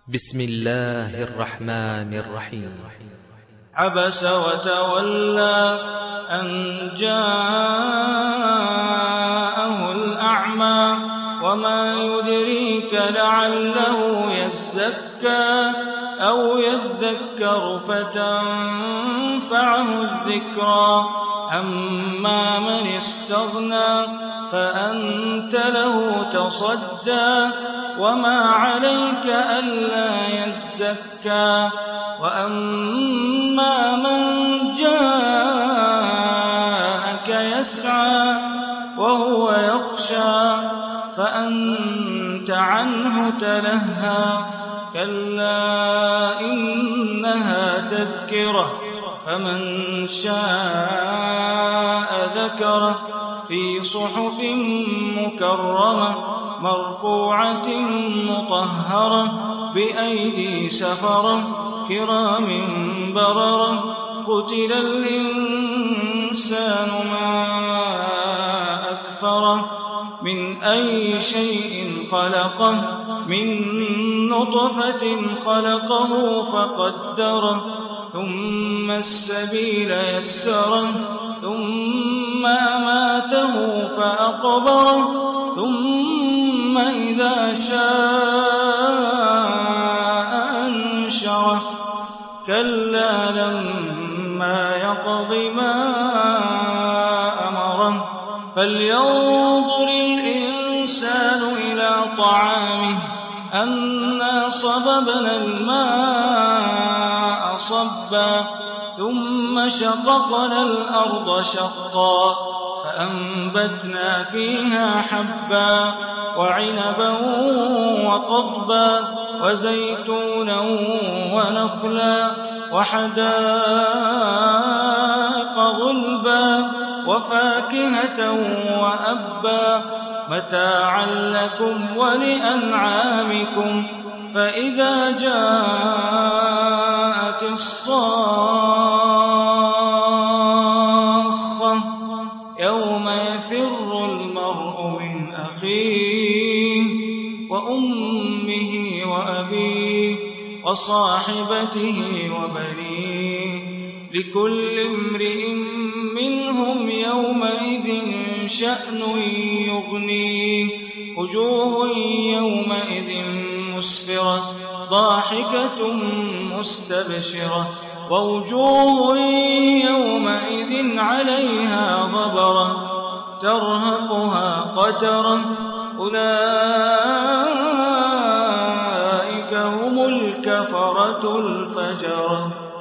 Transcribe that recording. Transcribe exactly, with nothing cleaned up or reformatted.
بسم الله الرحمن الرحيم. عبس وتولى أن جاءه الأعمى وما يدريك لعله يزكى أو يذكر فتنفعه الذكرى. أما من استغنى فأنت له تصدى وما عليك ألا يزكى. وأما من جاءك يسعى وهو يخشى فأنت عنه تلهى. كلا إنها تذكرة فمن شاء ذكره في صحف مكرمة مرفوعة مطهرة بأيدي سفرة كرام بررة. قتل الإنسان ما أكفره من أي شيء خلقه من نطفة خلقه فقدره ثم السبيل يسره ثم أماته فأقبره ثم إذا شاء أنشره. كلا لما يقض ما أمره. فلينظر الإنسان إلى طعامه أنا صببنا الماء صبا ثم شققنا الأرض شقا فأنبتنا فيها حبا وعنبا وقضبا وزيتونا ونخلا وحدائق غلبا وفاكهة وأبا متاعا لكم ولأنعامكم. فإذا جاءت الصاخة يوم يفر المرء من أخيه وأمه وأبيه وصاحبته وبنيه لكل امرئ منهم يومئذ شأن يغنيه. وجوه يومئذ مسفرة ضاحكة مستبشرة ووجوه يومئذ عليها غبرة ترهقها قترة. أولئك هم الكفرة الفجرة.